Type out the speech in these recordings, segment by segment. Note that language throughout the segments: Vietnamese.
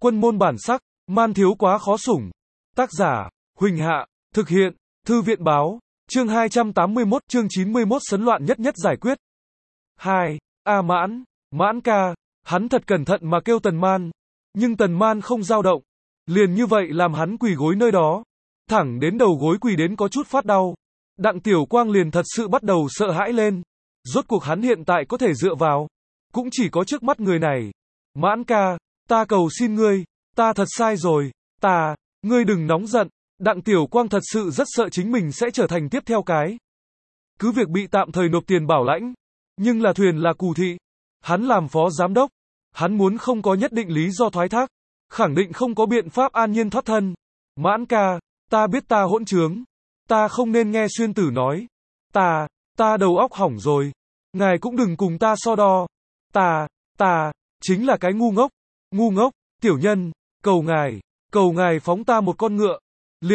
Quân môn bản sắc, man thiếu quá khó sủng. Tác giả, Huỳnh Hạ, thực hiện, Thư viện báo, chương 281, chương 91 sấn loạn nhất nhất giải quyết. 2. Mãn, Mãn ca, hắn thật cẩn thận mà kêu Tần Man, nhưng Tần Man không dao động. Liền như vậy làm hắn quỳ gối nơi đó, thẳng đến đầu gối quỳ đến có chút phát đau. Đặng Tiểu Quang liền thật sự bắt đầu sợ hãi lên. Rốt cuộc hắn hiện tại có thể dựa vào, cũng chỉ có trước mắt người này. Mãn ca, ta cầu xin ngươi, ta thật sai rồi, ngươi đừng nóng giận. Đặng Tiểu Quang thật sự rất sợ chính mình sẽ trở thành tiếp theo cái. Cứ việc bị tạm thời nộp tiền bảo lãnh, nhưng là thuyền là Cù Thị. Hắn làm phó giám đốc, hắn muốn không có nhất định lý do thoái thác, khẳng định không có biện pháp an nhiên thoát thân. Mãn ca, ta biết ta hỗn trướng, ta không nên nghe Xuyên Tử nói. Ta đầu óc hỏng rồi, ngài cũng đừng cùng ta so đo. Ta chính là cái ngu ngốc, tiểu nhân, cầu ngài phóng ta một con ngựa,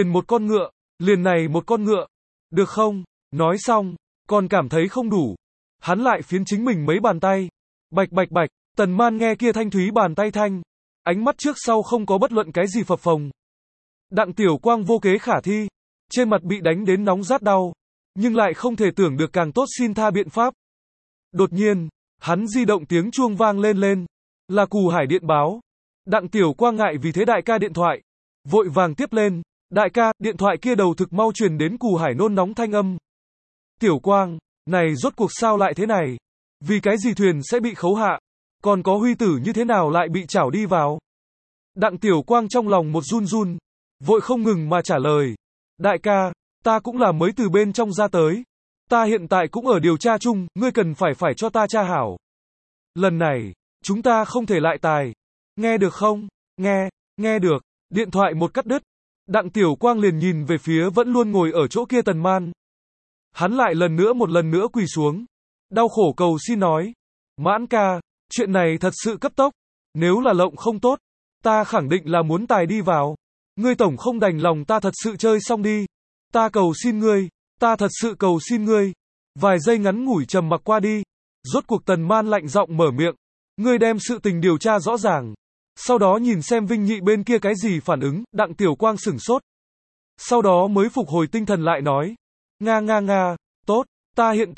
liền này một con ngựa, được không? Nói xong, còn cảm thấy không đủ, hắn lại phiến chính mình mấy bàn tay, bạch bạch bạch. Tần Man nghe kia thanh thúy bàn tay thanh, ánh mắt trước sau không có bất luận cái gì phập phồng. Đặng Tiểu Quang vô kế khả thi, trên mặt bị đánh đến nóng rát đau, nhưng lại không thể tưởng được càng tốt xin tha biện pháp. Đột nhiên, hắn di động tiếng chuông vang lên, là Cù Hải điện báo. Đặng Tiểu Quang ngại vì thế đại ca điện thoại, vội vàng tiếp lên. Đại ca, điện thoại kia đầu thực mau truyền đến Cù Hải nôn nóng thanh âm. Tiểu Quang, này rốt cuộc sao lại thế này? Vì cái gì thuyền sẽ bị khấu hạ? Còn có Huy Tử như thế nào lại bị chảo đi vào? Đặng Tiểu Quang trong lòng một run, vội không ngừng mà trả lời. Đại ca, ta cũng là mới từ bên trong ra tới. Ta hiện tại cũng ở điều tra chung, ngươi cần phải cho ta tra hảo. Lần này, chúng ta không thể lại tài. Nghe được không? Nghe được. Điện thoại một cắt đứt. Đặng Tiểu Quang liền nhìn về phía vẫn luôn ngồi ở chỗ kia Tần Man. Hắn lại một lần nữa quỳ xuống, đau khổ cầu xin nói. Mãn ca, chuyện này thật sự cấp tốc. Nếu là lộng không tốt, ta khẳng định là muốn tài đi vào. Ngươi tổng không đành lòng ta thật sự chơi xong đi. Ta cầu xin ngươi, ta thật sự cầu xin ngươi. Vài giây ngắn ngủi trầm mặc qua đi, rốt cuộc Tần Man lạnh giọng mở miệng. Ngươi đem sự tình điều tra rõ ràng, sau đó nhìn xem Vinh Nhị bên kia cái gì phản ứng. Đặng Tiểu Quang sửng sốt, sau đó mới phục hồi tinh thần lại nói. Nga, tốt, ta hiện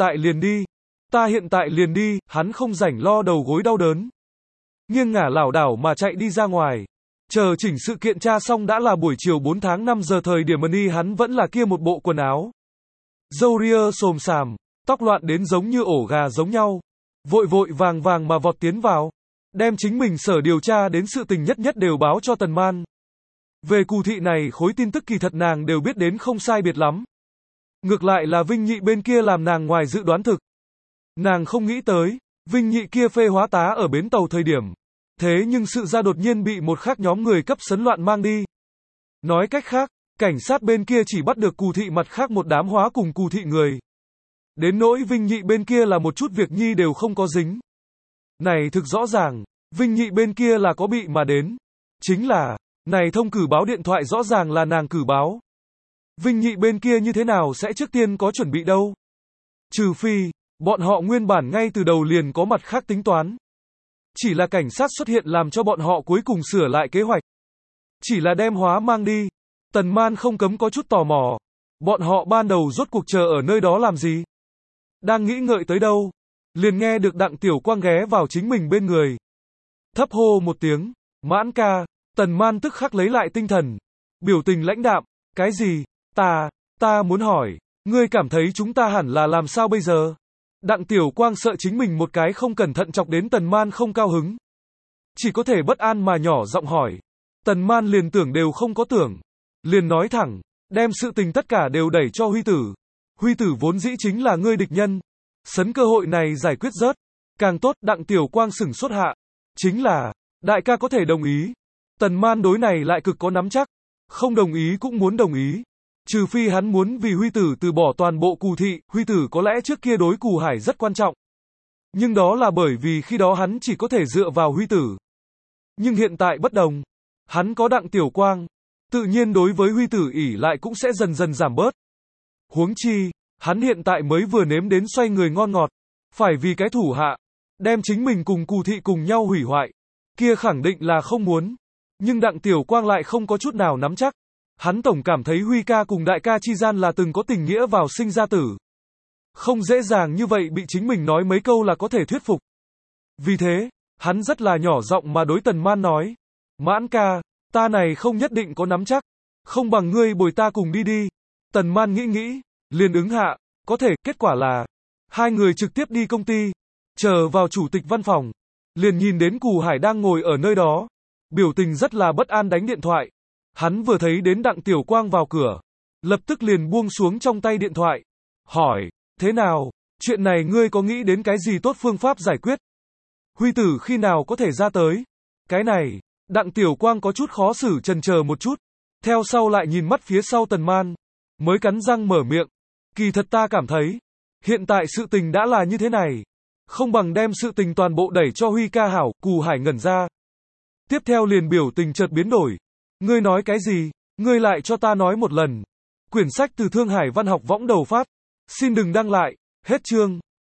tại liền đi. Hắn không rảnh lo đầu gối đau đớn, nghiêng ngả lảo đảo mà chạy đi ra ngoài. Chờ chỉnh sự kiện tra xong đã là buổi chiều 4 tháng 5 giờ thời điểm hắn vẫn là kia một bộ quần áo, râu ria xồm xàm, tóc loạn đến giống như ổ gà giống nhau, vội vàng mà vọt tiến vào, đem chính mình sở điều tra đến sự tình nhất đều báo cho Tần Man. Về Cù Thị này khối tin tức kỳ thật nàng đều biết đến không sai biệt lắm. Ngược lại là Vinh Nhị bên kia làm nàng ngoài dự đoán thực. Nàng không nghĩ tới, Vinh Nhị kia phê hóa tá ở bến tàu thời điểm, thế nhưng sự ra đột nhiên bị một khác nhóm người cấp sấn loạn mang đi. Nói cách khác, cảnh sát bên kia chỉ bắt được Cù Thị mặt khác một đám hóa cùng Cù Thị người. Đến nỗi Vinh Nhị bên kia là một chút việc nhi đều không có dính. Này thực rõ ràng, Vinh Nhị bên kia là có bị mà đến. Chính là, này thông cử báo điện thoại rõ ràng là nàng cử báo. Vinh Nhị bên kia như thế nào sẽ trước tiên có chuẩn bị đâu? Trừ phi, bọn họ nguyên bản ngay từ đầu liền có mặt khác tính toán. Chỉ là cảnh sát xuất hiện làm cho bọn họ cuối cùng sửa lại kế hoạch. Chỉ là đem hóa mang đi. Tần Man không cấm có chút tò mò. Bọn họ ban đầu rốt cuộc chờ ở nơi đó làm gì? Đang nghĩ ngợi tới đâu, liền nghe được Đặng Tiểu Quang ghé vào chính mình bên người. Thấp hô một tiếng, Mãn ca. Tần Man tức khắc lấy lại tinh thần, biểu tình lãnh đạm. Cái gì? Ta muốn hỏi, ngươi cảm thấy chúng ta hẳn là làm sao bây giờ? Đặng Tiểu Quang sợ chính mình một cái không cẩn thận chọc đến Tần Man không cao hứng, chỉ có thể bất an mà nhỏ giọng hỏi. Tần Man liền tưởng đều không có tưởng, liền nói thẳng, đem sự tình tất cả đều đẩy cho Huy Tử. Huy Tử vốn dĩ chính là ngươi địch nhân, sấn cơ hội này giải quyết rớt, càng tốt. Đặng Tiểu Quang sửng sốt hạ, chính là, đại ca có thể đồng ý. Tần Man đối này lại cực có nắm chắc, không đồng ý cũng muốn đồng ý. Trừ phi hắn muốn vì Huy Tử từ bỏ toàn bộ Cù Thị. Huy Tử có lẽ trước kia đối Cù Hải rất quan trọng, nhưng đó là bởi vì khi đó hắn chỉ có thể dựa vào Huy Tử. Nhưng hiện tại bất đồng, hắn có Đặng Tiểu Quang, tự nhiên đối với Huy Tử ỷ lại cũng sẽ dần dần giảm bớt. Huống chi, hắn hiện tại mới vừa nếm đến xoay người ngon ngọt, phải vì cái thủ hạ, đem chính mình cùng Cù Thị cùng nhau hủy hoại, kia khẳng định là không muốn. Nhưng Đặng Tiểu Quang lại không có chút nào nắm chắc. Hắn tổng cảm thấy Huy ca cùng đại ca chi gian là từng có tình nghĩa vào sinh ra tử. Không dễ dàng như vậy bị chính mình nói mấy câu là có thể thuyết phục. Vì thế, hắn rất là nhỏ giọng mà đối Tần Man nói. Mãn ca, ta này không nhất định có nắm chắc. Không bằng ngươi bồi ta cùng đi đi. Tần Man nghĩ nghĩ, liền ứng hạ, có thể, kết quả là hai người trực tiếp đi công ty, chờ vào chủ tịch văn phòng, liền nhìn đến Cù Hải đang ngồi ở nơi đó, biểu tình rất là bất an đánh điện thoại. Hắn vừa thấy đến Đặng Tiểu Quang vào cửa, lập tức liền buông xuống trong tay điện thoại, hỏi, thế nào, chuyện này ngươi có nghĩ đến cái gì tốt phương pháp giải quyết? Huy tử khi nào có thể ra tới? Cái này, Đặng Tiểu Quang có chút khó xử chần chờ một chút, theo sau lại nhìn mắt phía sau Tần Man, mới cắn răng mở miệng, kỳ thật ta cảm thấy, hiện tại sự tình đã là như thế này, không bằng đem sự tình toàn bộ đẩy cho Huy ca hảo. Cù Hải ngẩn ra, tiếp theo liền biểu tình chợt biến đổi, ngươi nói cái gì, ngươi lại cho ta nói một lần. Quyển sách từ Thương Hải Văn học võng đầu phát, xin đừng đăng lại, hết chương.